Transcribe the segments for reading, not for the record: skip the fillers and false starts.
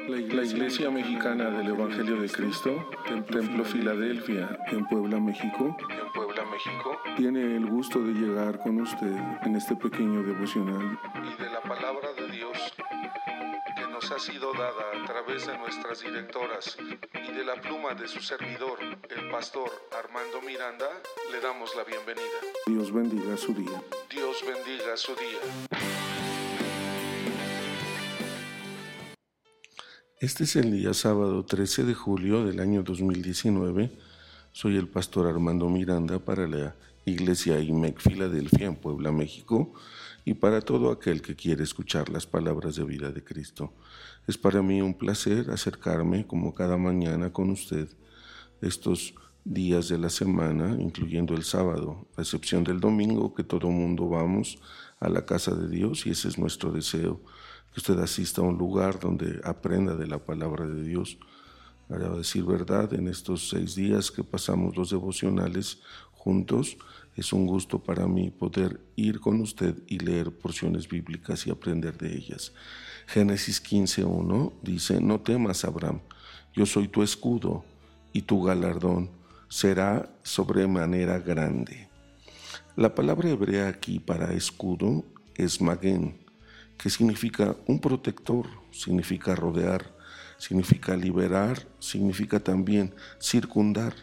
La Iglesia Mexicana del Evangelio de Cristo, Templo Filadelfia, en Puebla, México, tiene el gusto de llegar con usted en este pequeño devocional y de la palabra de Dios que nos ha sido dada a través de nuestras directoras y de la pluma de su servidor, el pastor Armando Miranda. Le damos la bienvenida. Dios bendiga su día. Dios bendiga su día. Este es el día sábado 13 de julio del año 2019. Soy el pastor Armando Miranda para la Iglesia IMEC Filadelfia en Puebla, México, y para todo aquel que quiere escuchar las palabras de vida de Cristo. Es para mí un placer acercarme como cada mañana con usted estos días de la semana, incluyendo el sábado, a excepción del domingo, que todo mundo vamos a la casa de Dios, y ese es nuestro deseo, que usted asista a un lugar donde aprenda de la palabra de Dios. Para decir verdad, en estos 6 días que pasamos los devocionales juntos, es un gusto para mí poder ir con usted y leer porciones bíblicas y aprender de ellas. Génesis 15:1 dice: No temas, Abraham, yo soy tu escudo, y tu galardón será sobremanera grande. La palabra hebrea aquí para escudo es magén, que significa un protector, significa rodear, significa liberar, significa también circundar.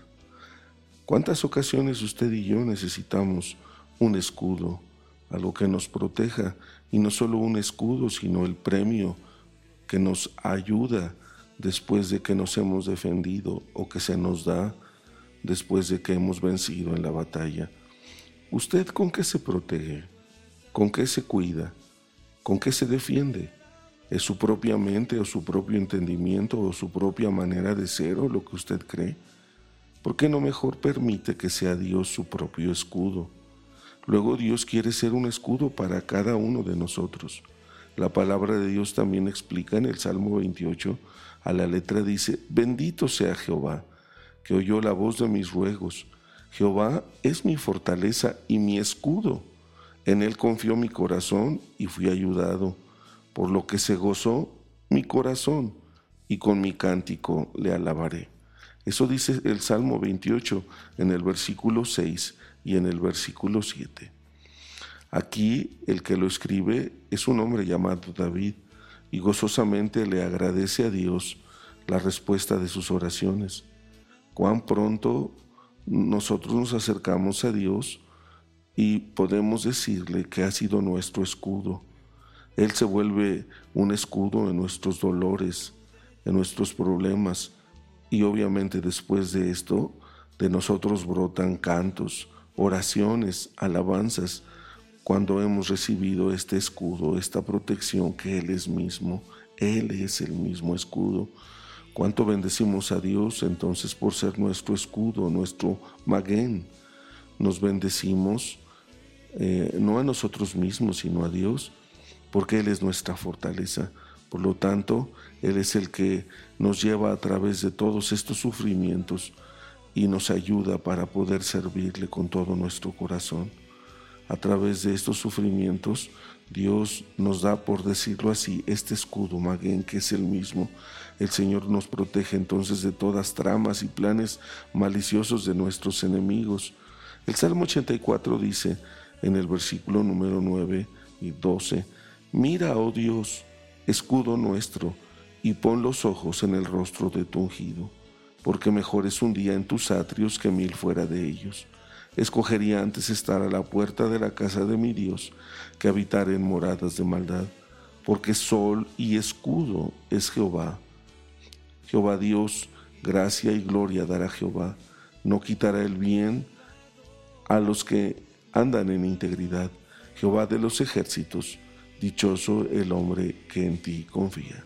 ¿Cuántas ocasiones usted y yo necesitamos un escudo, algo que nos proteja? Y no solo un escudo, sino el premio que nos ayuda después de que nos hemos defendido, o que se nos da después de que hemos vencido en la batalla. ¿Usted con qué se protege? ¿Con qué se cuida? ¿Con qué se defiende? ¿Es su propia mente o su propio entendimiento o su propia manera de ser o lo que usted cree? ¿Por qué no mejor permite que sea Dios su propio escudo? Luego Dios quiere ser un escudo para cada uno de nosotros. La palabra de Dios también explica en el Salmo 28, a la letra dice: Bendito sea Jehová, que oyó la voz de mis ruegos. Jehová es mi fortaleza y mi escudo. En él confió mi corazón y fui ayudado, por lo que se gozó mi corazón, y con mi cántico le alabaré. Eso dice el Salmo 28 en el versículo 6 y en el versículo 7. Aquí el que lo escribe es un hombre llamado David, y gozosamente le agradece a Dios la respuesta de sus oraciones. Cuán pronto nosotros nos acercamos a Dios y podemos decirle que ha sido nuestro escudo. Él se vuelve un escudo en nuestros dolores, en nuestros problemas, y obviamente después de esto, de nosotros brotan cantos, oraciones, alabanzas, cuando hemos recibido este escudo, esta protección que Él es mismo. Él es el mismo escudo. ¿Cuánto bendecimos a Dios entonces por ser nuestro escudo, nuestro magén? Nos bendecimos no a nosotros mismos, sino a Dios, porque Él es nuestra fortaleza. Por lo tanto, Él es el que nos lleva a través de todos estos sufrimientos y nos ayuda para poder servirle con todo nuestro corazón. A través de estos sufrimientos, Dios nos da, por decirlo así, este escudo magén, que es el mismo. El Señor nos protege entonces de todas tramas y planes maliciosos de nuestros enemigos. El Salmo 84 dice en el versículo número 9 y 12: Mira, oh Dios, escudo nuestro, y pon los ojos en el rostro de tu ungido, porque mejor es un día en tus atrios que 1000 fuera de ellos. Escogería antes estar a la puerta de la casa de mi Dios que habitar en moradas de maldad, porque sol y escudo es Jehová. Jehová Dios, gracia y gloria dará Jehová. No quitará el bien a los que andan en integridad. Jehová de los ejércitos, dichoso el hombre que en ti confía.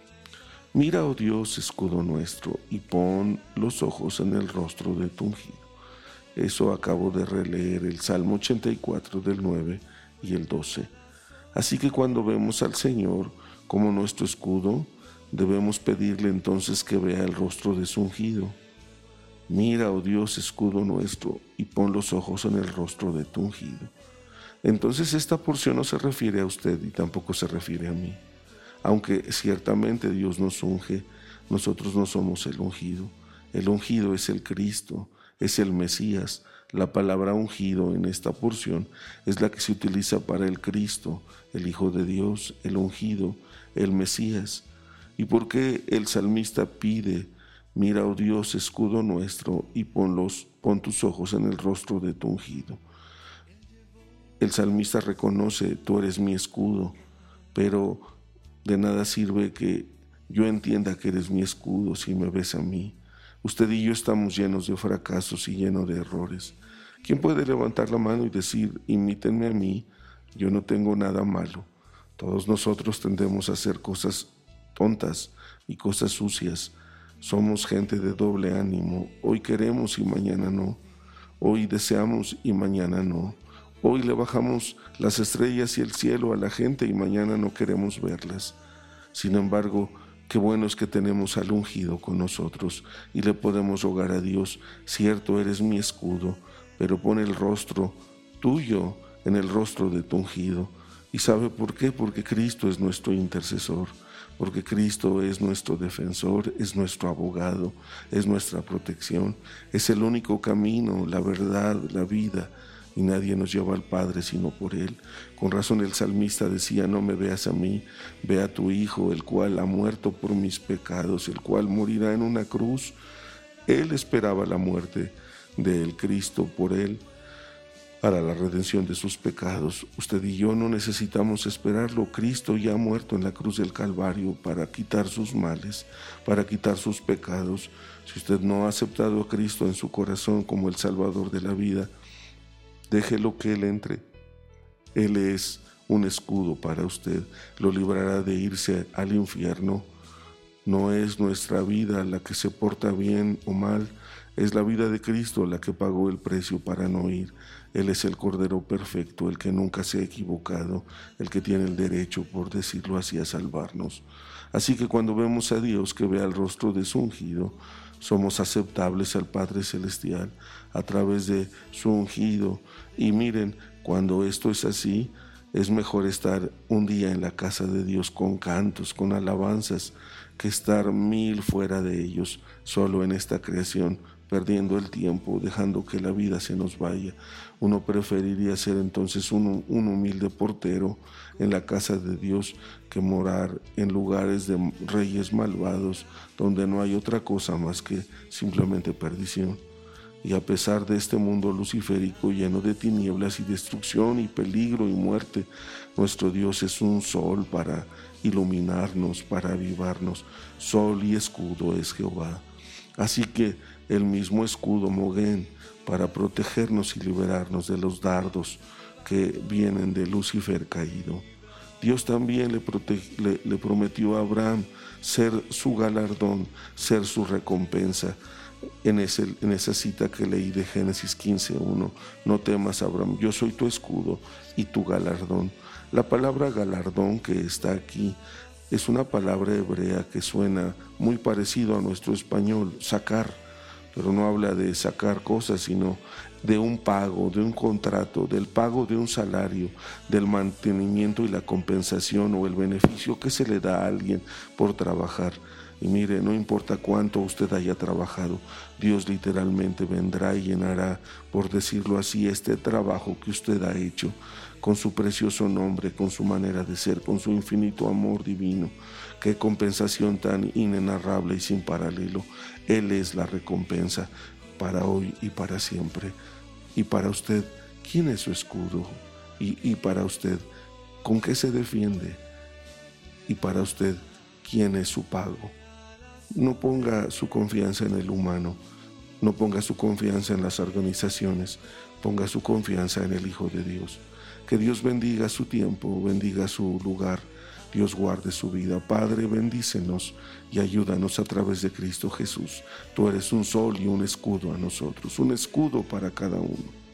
Mira, oh Dios, escudo nuestro, y pon los ojos en el rostro de tu ungido. Eso acabo de releer el Salmo 84 del 9 y el 12. Así que cuando vemos al Señor como nuestro escudo, debemos pedirle entonces que vea el rostro de su ungido. Mira, oh Dios, escudo nuestro, y pon los ojos en el rostro de tu ungido. Entonces esta porción no se refiere a usted y tampoco se refiere a mí. Aunque ciertamente Dios nos unge, nosotros no somos el ungido. El ungido es el Cristo, es el Mesías. La palabra ungido en esta porción es la que se utiliza para el Cristo, el Hijo de Dios, el ungido, el Mesías. ¿Y por qué el salmista pide: mira, oh Dios, escudo nuestro, y pon tus ojos en el rostro de tu ungido? El salmista reconoce: tú eres mi escudo, pero de nada sirve que yo entienda que eres mi escudo si me ves a mí. Usted y yo estamos llenos de fracasos y llenos de errores. ¿Quién puede levantar la mano y decir: imítenme a mí, yo no tengo nada malo? Todos nosotros tendemos a hacer cosas tontas y cosas sucias. Somos gente de doble ánimo. Hoy queremos y mañana no. Hoy deseamos y mañana no. Hoy le bajamos las estrellas y el cielo a la gente y mañana no queremos verlas. Sin embargo, qué bueno es que tenemos al ungido con nosotros y le podemos rogar a Dios: cierto, eres mi escudo, pero pon el rostro tuyo en el rostro de tu ungido. ¿Y sabe por qué? Porque Cristo es nuestro intercesor, porque Cristo es nuestro defensor, es nuestro abogado, es nuestra protección, es el único camino, la verdad, la vida, y nadie nos lleva al Padre sino por Él. Con razón el salmista decía: no me veas a mí, ve a tu Hijo, el cual ha muerto por mis pecados, el cual morirá en una cruz. Él esperaba la muerte del Cristo por Él, para la redención de sus pecados. Usted y yo no necesitamos esperarlo. Cristo ya ha muerto en la cruz del Calvario para quitar sus males, para quitar sus pecados. Si usted no ha aceptado a Cristo en su corazón como el Salvador de la vida, déjelo que Él entre. Él es un escudo para usted, lo librará de irse al infierno. No es nuestra vida la que se porta bien o mal, es la vida de Cristo la que pagó el precio para no ir. Él es el Cordero perfecto, el que nunca se ha equivocado, el que tiene el derecho, por decirlo así, a salvarnos. Así que cuando vemos a Dios que ve al rostro de su ungido, somos aceptables al Padre Celestial a través de su ungido. Y miren, cuando esto es así, es mejor estar un día en la casa de Dios con cantos, con alabanzas, que estar 1000 fuera de ellos, solo en esta creación, perdiendo el tiempo, dejando que la vida se nos vaya. Uno preferiría ser entonces un humilde portero en la casa de Dios que morar en lugares de reyes malvados, donde no hay otra cosa más que simplemente perdición. Y a pesar de este mundo luciférico lleno de tinieblas y destrucción y peligro y muerte, nuestro Dios es un sol para iluminarnos, para avivarnos. Sol y escudo es Jehová. Así que el mismo escudo Mogén para protegernos y liberarnos de los dardos que vienen de Lucifer caído. Dios también le prometió a Abraham ser su galardón, ser su recompensa. En esa cita que leí de Génesis 15:1, no temas, Abraham, yo soy tu escudo y tu galardón. La palabra galardón que está aquí es una palabra hebrea que suena muy parecido a nuestro español, sacar, pero no habla de sacar cosas, sino de un pago, de un contrato, del pago de un salario, del mantenimiento y la compensación o el beneficio que se le da a alguien por trabajar. Y mire, no importa cuánto usted haya trabajado, Dios literalmente vendrá y llenará, por decirlo así, este trabajo que usted ha hecho, con su precioso nombre, con su manera de ser, con su infinito amor divino. Qué compensación tan inenarrable y sin paralelo. Él es la recompensa para hoy y para siempre. Y para usted, ¿quién es su escudo? Y para usted, ¿con qué se defiende? Y para usted, ¿quién es su pago? No ponga su confianza en el humano, no ponga su confianza en las organizaciones, ponga su confianza en el Hijo de Dios. Que Dios bendiga su tiempo, bendiga su lugar, Dios guarde su vida. Padre, bendícenos y ayúdanos a través de Cristo Jesús. Tú eres un sol y un escudo a nosotros, un escudo para cada uno.